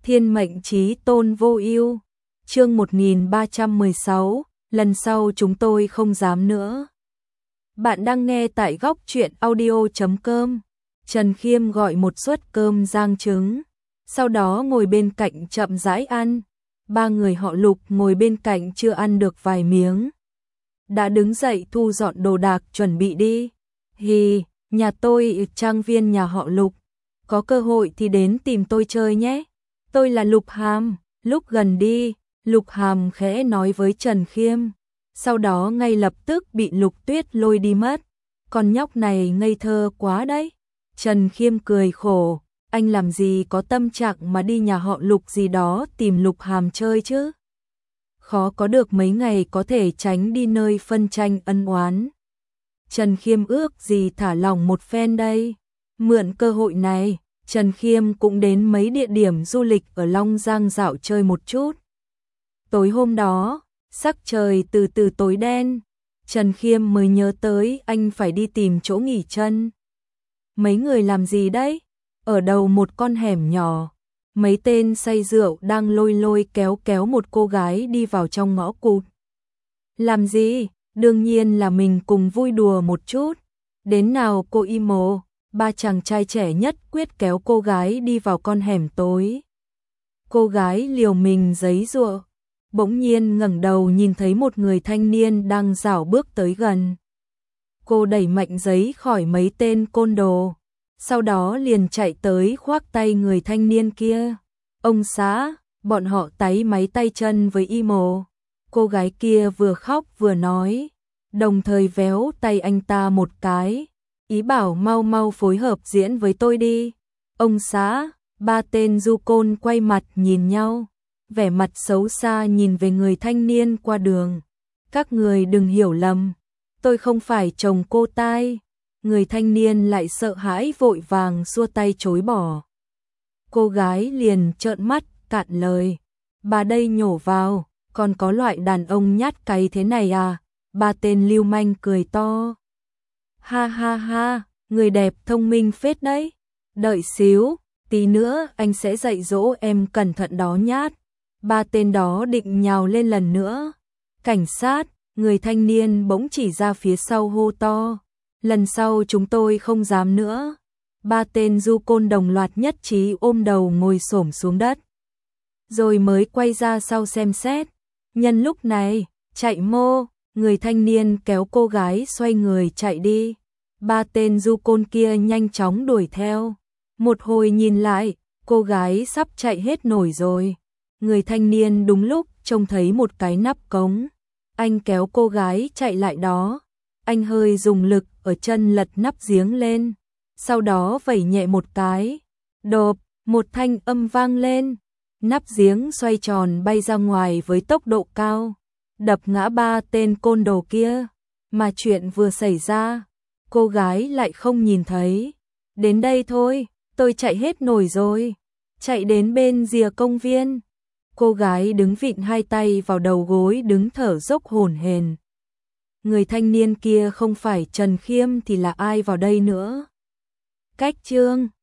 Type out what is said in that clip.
Thiên mệnh chí tôn vô ưu. Chương 1316, lần sau chúng tôi không dám nữa. Bạn đang nghe tại góc truyện audio.com. Trần Khiêm gọi một suất cơm rang trứng, sau đó ngồi bên cạnh chậm rãi ăn. Ba người họ Lục ngồi bên cạnh chưa ăn được vài miếng, đã đứng dậy thu dọn đồ đạc chuẩn bị đi. Hì, nhà tôi trang viên nhà họ Lục, có cơ hội thì đến tìm tôi chơi nhé. Tôi là Lục Hàm. Lúc gần đi, Lục Hàm khẽ nói với Trần Khiêm, sau đó ngay lập tức bị Lục Tuyết lôi đi mất. Con nhóc này ngây thơ quá đấy. Trần Khiêm cười khổ, anh làm gì có tâm trạng mà đi nhà họ Lục gì đó tìm Lục Hàm chơi chứ. Khó có được mấy ngày có thể tránh đi nơi phân tranh ân oán. Trần Khiêm ước gì thả lỏng một phen đây. Mượn cơ hội này, Trần Khiêm cũng đến mấy địa điểm du lịch ở Long Giang dạo chơi một chút. Tối hôm đó, sắc trời từ từ tối đen, Trần Khiêm mới nhớ tới anh phải đi tìm chỗ nghỉ chân. Mấy người làm gì đấy? Ở đầu một con hẻm nhỏ, mấy tên say rượu đang lôi lôi kéo kéo một cô gái đi vào trong ngõ cụt. Làm gì? Đương nhiên là mình cùng vui đùa một chút. Đến nào cô Imo, ba chàng trai trẻ nhất quyết kéo cô gái đi vào con hẻm tối. Cô gái liều mình giãy giụa, bỗng nhiên ngẩng đầu nhìn thấy một người thanh niên đang rảo bước tới gần. Cô đẩy mạnh giấy khỏi mấy tên côn đồ, sau đó liền chạy tới khoác tay người thanh niên kia. Ông xã, bọn họ táy máy tay chân với Imo. Cô gái kia vừa khóc vừa nói, đồng thời véo tay anh ta một cái, ý bảo mau mau phối hợp diễn với tôi đi. Ông xã, ba tên du côn quay mặt nhìn nhau, vẻ mặt xấu xa nhìn về người thanh niên qua đường. Các người đừng hiểu lầm, tôi không phải chồng cô tai. Người thanh niên lại sợ hãi vội vàng xua tay chối bỏ. Cô gái liền trợn mắt cạn lời, bà đây nhổ vào, còn có loại đàn ông nhát cày thế này à? Ba tên lưu manh cười to. Ha ha ha, người đẹp thông minh phết đấy. Đợi xíu, tí nữa anh sẽ dạy dỗ em cẩn thận đó nhát. Ba tên đó định nhào lên lần nữa. Cảnh sát, người thanh niên bỗng chỉ ra phía sau hô to. Lần sau chúng tôi không dám nữa. Ba tên du côn đồng loạt nhất trí ôm đầu ngồi xổm xuống đất, rồi mới quay ra sau xem xét. Nhân lúc này, chạy mô, người thanh niên kéo cô gái xoay người chạy đi. Ba tên du côn kia nhanh chóng đuổi theo. Một hồi nhìn lại, cô gái sắp chạy hết nổi rồi. Người thanh niên đúng lúc trông thấy một cái nắp cống. Anh kéo cô gái chạy lại đó. Anh hơi dùng lực ở chân lật nắp giếng lên. Sau đó vẩy nhẹ một cái. Độp, một thanh âm vang lên. Nắp giếng xoay tròn bay ra ngoài với tốc độ cao, đập ngã ba tên côn đồ kia. Mà chuyện vừa xảy ra, cô gái lại không nhìn thấy. Đến đây thôi, tôi chạy hết nổi rồi. Chạy đến bên rìa công viên. Cô gái đứng vịn hai tay vào đầu gối đứng thở dốc hổn hển. Người thanh niên kia không phải Trần Khiêm thì là ai vào đây nữa? Cách chương